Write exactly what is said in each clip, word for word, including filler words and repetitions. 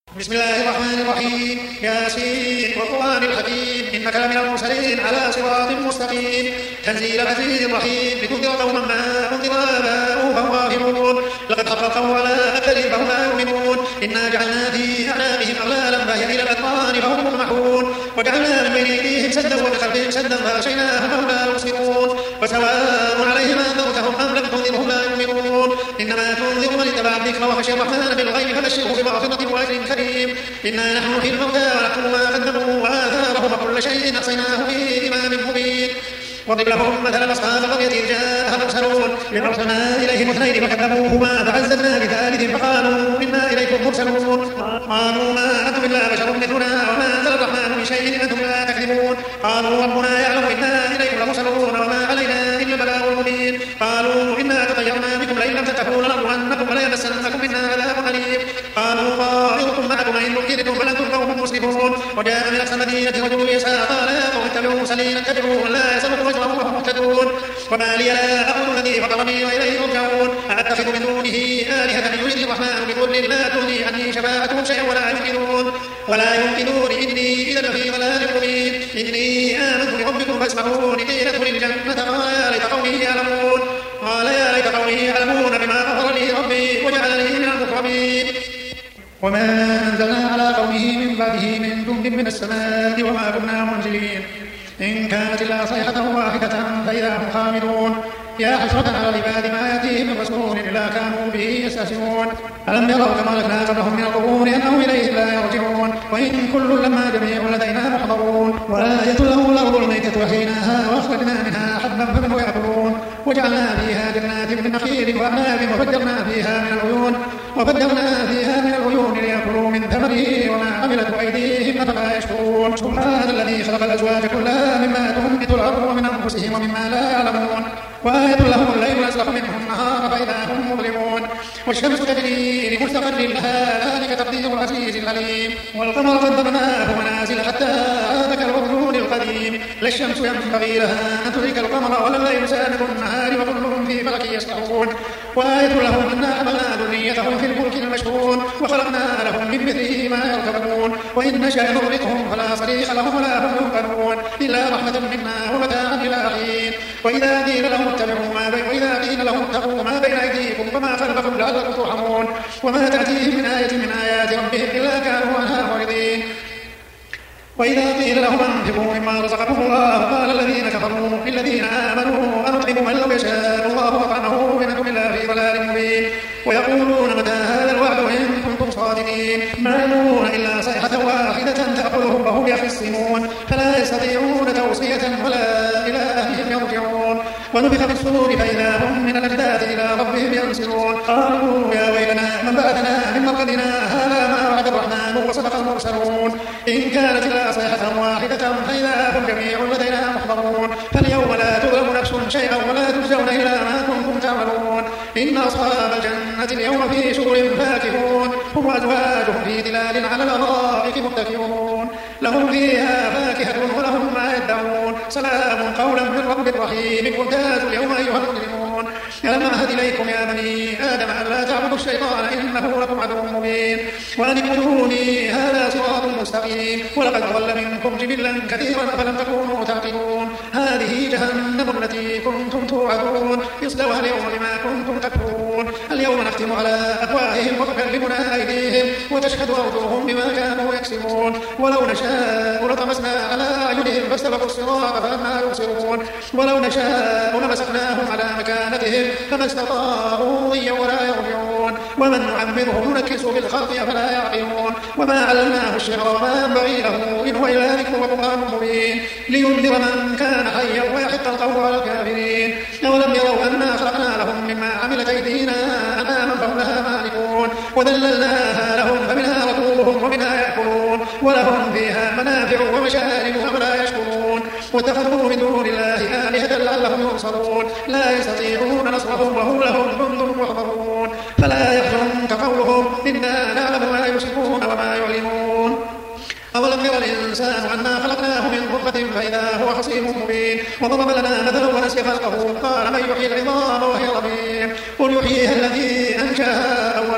بسم الله الرحمن الرحيم. ياسين والقرآن الحكيم إنك لمن المرسلين على صراط مستقيم تنزيل العزيز الرحيم لتنذر قوما ما أنذر آباؤهم فهم غافلون لقد حق القول على أكثرهم فهم لا يؤمنون إنا جعلنا في أعناقهم أغلالا فهي إلى الأذقان فهم مقمحون وجعلنا من بين أيديهم سدا ومن خلفهم سدا فأغشيناهم فهم لا يبصرون وسواء عليهم أنذرتهم أم لم تنذرهم لا يؤمنون إنما تنذر من اتبع الذكر وخشي الرحمن بالغيب فبشره بمغفرة وأجر كريم. إنا نحن نحيي الموتى ونكتب ما قدموا وآثارهم وكل شيء أحصيناه في إمام مبين. واضرب لهم مثلا أصحاب القرية إذ جاءها المرسلون إذ أرسلنا إليهم اثنين فكذبوهما فعززنا بثالث فقالوا إنا إليكم مرسلون قالوا ما أنتم إلا بشر مثلنا وما أنزل الرحمن من شيء إن أنتم لا تكذبون قالوا ربنا يعلم إنا إليكم لمرسلون وما علينا إلا البلاغ المبين. قالوا إنا تطيرنا بكم لئن لم تنتهوا لنرجمنكم وليمسنكم منا عذاب أليم. قالوا طائركم معكم إن ذكرتم بل أنتم قوم مسرفون. وجاء من أقصى المدينة رجل يسعى قال يا قوم اتبعوا المرسلين اتبعوا من لا يسألكم أجرا وهم مهتدون. وما لي لا أقول الذي فطرني وإليه ترجعون أأتخذ من دونه آلهة يريد الرحمن بضر لا تغني عني شفاعتهم شيئا ولا يمكنون ولا يمكنون إني إذا لفي ضلال مبين. إني آمنت بربكم فاسمعون قيل ادخل الجنة قال يا ليت قومي يعلمون قال يا ليت قومي يعلمون بما غفر لي ربي وجعلني من المكرمين. وما أنزلنا على قومه من بعده من جند من السماء وما كنا منزلين إن كانت إلا صيحة واحدة فإذا هم خامدون. يا حسرة على العباد ما يأتيهم من رسول إلا كانوا به يستهزئون. ألم يروا كما أهلكنا قبلهم من القرون أنهم إليه لا يرجعون وإن كل لما جميع لدينا محضرون. وآية له الأرض الميتة وحيناها وأخرجنا منها حبا فمنه يأكلون وجعلنا فيها جنات من نخيل وأعناب وفجرنا فيها من العيون وفجرنا فيها من العيون ليأكلوا من ثمره وما عملت أيديهم فلا يشكرون. سبحان الذي خلق الأزواج كلها مما تنبت الأرض ومن أنفسهم ومما لا يعلمون. وآية لهم الليل أسلخ منه النهار فإذا هم مظلمون. والشمس تجري لمستقر لها ذلك تقدير العزيز العليم. والقمر قدرناه منازل حتى عاد كالعرجون القديم. لا الشمس ينبغي لها أن تدرك القمر ولا الليل سابق النهار وكلهم في فلك يسبحون. وآية لهم أنا حملنا ذريتهم في الفلك المشحون وخلقنا لهم من مثله ما يركبون وإن نشأ نغرقهم فلا صريخ لهم ولا هم ينقذون إلا رحمة منا ومتاعا إلى حين. وإذا قيل لهم اتبعوا ما بين وإذا قيل لهم اتقوا ما بين أيديكم فما خلفكم لعلكم ترحمون. وما تأتيهم من آية من آيات ربهم إلا كانوا عنها معرضين. وإذا قيل لهم أنفقوا مما رزقكم الله قال الذين كفروا للذين آمنوا أنطعم من لو يشاء الله أطعمه إن نكن إلا في ضلال مبين. ويقولون متى هذا الوعد إن كنتم صادقين ما يأمرون إلا صيحة واحدة تأخذهم وهم يخصمون فلا يستطيعون توصية ولا إلى أهلهم يرجعون. ونفخ في الصور فإذا هم من الأجداث إلى ربهم ينسلون. قالوا يا ويلنا من بعثنا من مرقدنا هذا ما وعد الرحمن وصدق المرسلون إن كانت إلا صيحة واحدة فإذا هم جميع لدينا محضرون. فاليوم لا تظلم نفس شيئا ولا تجزون إلا ما كنتم تعملون. إن أصحاب الجنة اليوم في شغل فاكهون هم وأزواجهم في ظلال على الأرائك متكئون لهم فيها فاكهة ولهم ما يدعون سلام قولا من رب رحيم. وامتازوا اليوم أيها المجرمون ألم أعهد إليكم يا بني آدم أن لا تعبدوا الشيطان إنه لكم عدو مبين وأن اعبدوني هذا صراط مستقيم. ولقد ضل منكم جبلا كثيرا أفلم تكونوا تعقلون. هذه جهنم التي كنتم توعدون اصلوها اليوم بما كنتم تكفرون. اليوم نختم على أفواههم وتكلمنا أيديهم وتشهد أرجلهم بما كانوا يكسبون. ولو نشاء لطمسنا على أعينهم فاستبقوا الصراط فأنى يبصرون. ولو نشاء لمسخناهم على مكانتهم فما استطاعوا ضيا ولا يرجعون. ومن نعمره ننكسه في الخلق فلا يعقلون. وما علمناه الشعر وما ينبغي له إن هو إلا ذكر وقرآن مبين لينذر من كان حيا ويحق القول على الكافرين. أولم يروا أنا خلقنا لهم مما عملت أيدينا أنعاما فهم لها مالكون وذللناها لهم فمنها ركوبهم ومنها يأكلون ولهم فيها منافع ومشارب ولا يشكرون. واتخذوا من دون الله آلهة لعلهم ينصرون لا يستطيعون نصرهم وهم لهم جند محضرون. فلا يحزنك قولهم إنا نعلم ما يسرون وما يعلنون. أولم ير الإنسان أنا خلقناه من نطفة فإذا هو خصيم مبين. وضرب لنا مثلا ونسي خلقه قال من يحيي العظام وهي رميم قل يحييها الذي أنشأها أول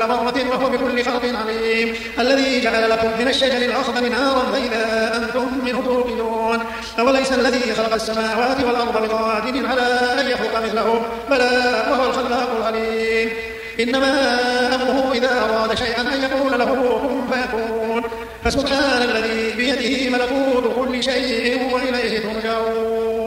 مثقال ذرة وهو بكل خلق عليم. الذي جعل لكم من الشجر الأخضر نارا فإذا أنتم منه توقدون. أوليس الذي خلق السماوات والأرض بقادر على أن يخلق مثله بلى وهو الخلاق العليم. إنما أمره إذا أراد شيئا أن يقول له كن فيكون. فسبحان الذي بيده ملكوت كل شيء وإليه ترجعون.